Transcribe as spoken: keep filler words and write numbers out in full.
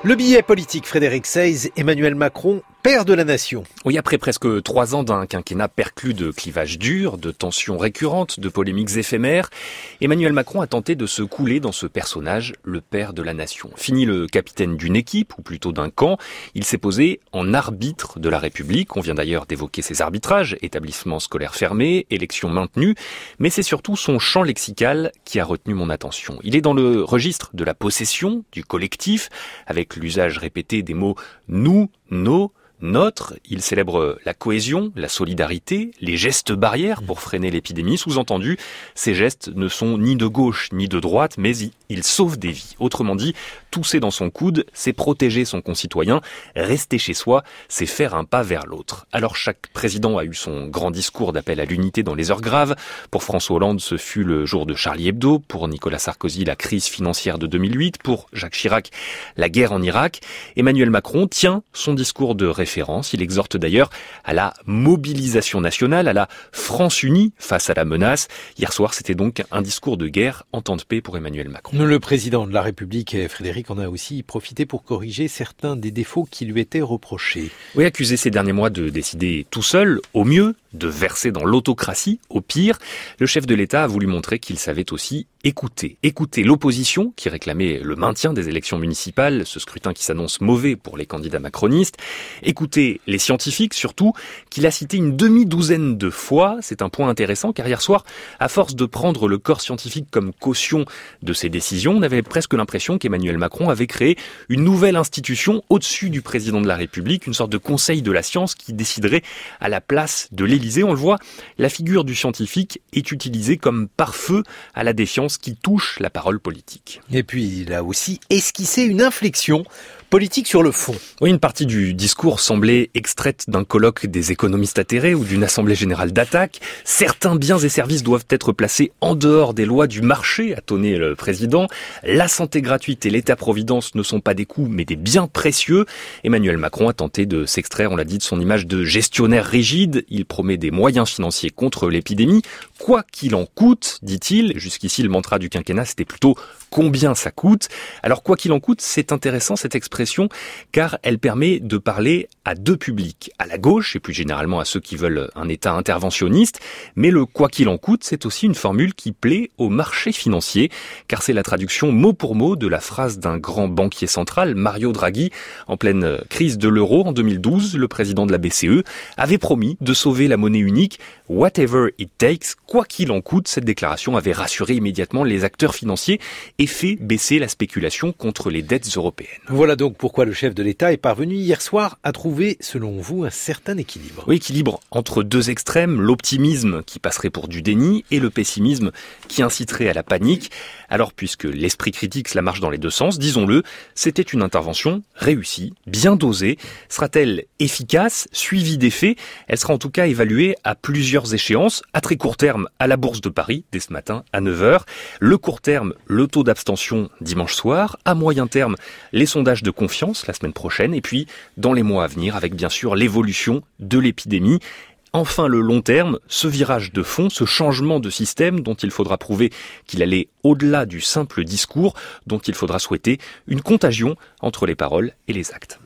Le billet politique, Frédéric Seyss, Emmanuel Macron, père de la nation. Oui, après presque trois ans d'un quinquennat perclus de clivages durs, de tensions récurrentes, de polémiques éphémères, Emmanuel Macron a tenté de se couler dans ce personnage, le père de la nation. Fini le capitaine d'une équipe, ou plutôt d'un camp, il s'est posé en arbitre de la République. On vient d'ailleurs d'évoquer ses arbitrages, établissements scolaires fermés, élections maintenues, mais c'est surtout son champ lexical qui a retenu mon attention. Il est dans le registre de la possession, du collectif, avec l'usage répété des mots « nous »,« nos », notre. Il célèbre la cohésion, la solidarité, les gestes barrières pour freiner l'épidémie. Sous-entendu, ces gestes ne sont ni de gauche ni de droite, mais ils sauvent des vies. Autrement dit, tousser dans son coude, c'est protéger son concitoyen. Rester chez soi, c'est faire un pas vers l'autre. Alors chaque président a eu son grand discours d'appel à l'unité dans les heures graves. Pour François Hollande, ce fut le jour de Charlie Hebdo. Pour Nicolas Sarkozy, la crise financière de deux mille huit. Pour Jacques Chirac, la guerre en Irak. Emmanuel Macron tient son discours de référence. Il exhorte d'ailleurs à la mobilisation nationale, à la France unie face à la menace. Hier soir, c'était donc un discours de guerre en temps de paix pour Emmanuel Macron. Le président de la République, Frédéric, en a aussi profité pour corriger certains des défauts qui lui étaient reprochés. Oui, accusé ces derniers mois de décider tout seul, au mieux, de verser dans l'autocratie, au pire, le chef de l'État a voulu montrer qu'il savait aussi écouter. Écouter l'opposition qui réclamait le maintien des élections municipales, ce scrutin qui s'annonce mauvais pour les candidats macronistes. Écouter les scientifiques surtout, qu'il a cité une demi-douzaine de fois. C'est un point intéressant car hier soir, à force de prendre le corps scientifique comme caution de ses décisions, on avait presque l'impression qu'Emmanuel Macron avait créé une nouvelle institution au-dessus du président de la République, une sorte de conseil de la science qui déciderait à la place de l'Élysée. On le voit, la figure du scientifique est utilisée comme pare-feu à la défiance qui touche la parole politique. Et puis, il a aussi esquissé une inflexion politique sur le fond. Oui, une partie du discours semblait extraite d'un colloque des économistes atterrés ou d'une assemblée générale d'attaque. Certains biens et services doivent être placés en dehors des lois du marché, a tonné le président. La santé gratuite et l'État-providence ne sont pas des coûts, mais des biens précieux. Emmanuel Macron a tenté de s'extraire, on l'a dit, de son image de gestionnaire rigide. Il promet des moyens financiers contre l'épidémie. Quoi qu'il en coûte, dit-il. Jusqu'ici, le mantra du quinquennat, c'était plutôt combien ça coûte. Alors, quoi qu'il en coûte, c'est intéressant cette expression, car elle permet de parler à deux publics, à la gauche et plus généralement à ceux qui veulent un État interventionniste, mais le quoi qu'il en coûte, c'est aussi une formule qui plaît au marché financier, car c'est la traduction mot pour mot de la phrase d'un grand banquier central, Mario Draghi, en pleine crise de l'euro en deux mille douze, le président de la B C E avait promis de sauver la monnaie unique, whatever it takes, quoi qu'il en coûte. Cette déclaration avait rassuré immédiatement les acteurs financiers et fait baisser la spéculation contre les dettes européennes. Voilà donc pourquoi le chef de l'État est parvenu hier soir à trouver, selon vous, un certain équilibre. Oui, équilibre entre deux extrêmes, l'optimisme qui passerait pour du déni et le pessimisme qui inciterait à la panique. Alors, puisque l'esprit critique cela marche dans les deux sens, disons-le, c'était une intervention réussie, bien dosée. Sera-t-elle efficace, suivie des faits? Elle sera en tout cas évaluée à plusieurs échéances. À très court terme, à la Bourse de Paris, dès ce matin à neuf heures. Le court terme, le taux d'abstention dimanche soir. À moyen terme, les sondages de confiance la semaine prochaine. Et puis, dans les mois à venir, avec bien sûr l'évolution de l'épidémie. Enfin, le long terme, ce virage de fond, ce changement de système dont il faudra prouver qu'il allait au-delà du simple discours, dont il faudra souhaiter une contagion entre les paroles et les actes.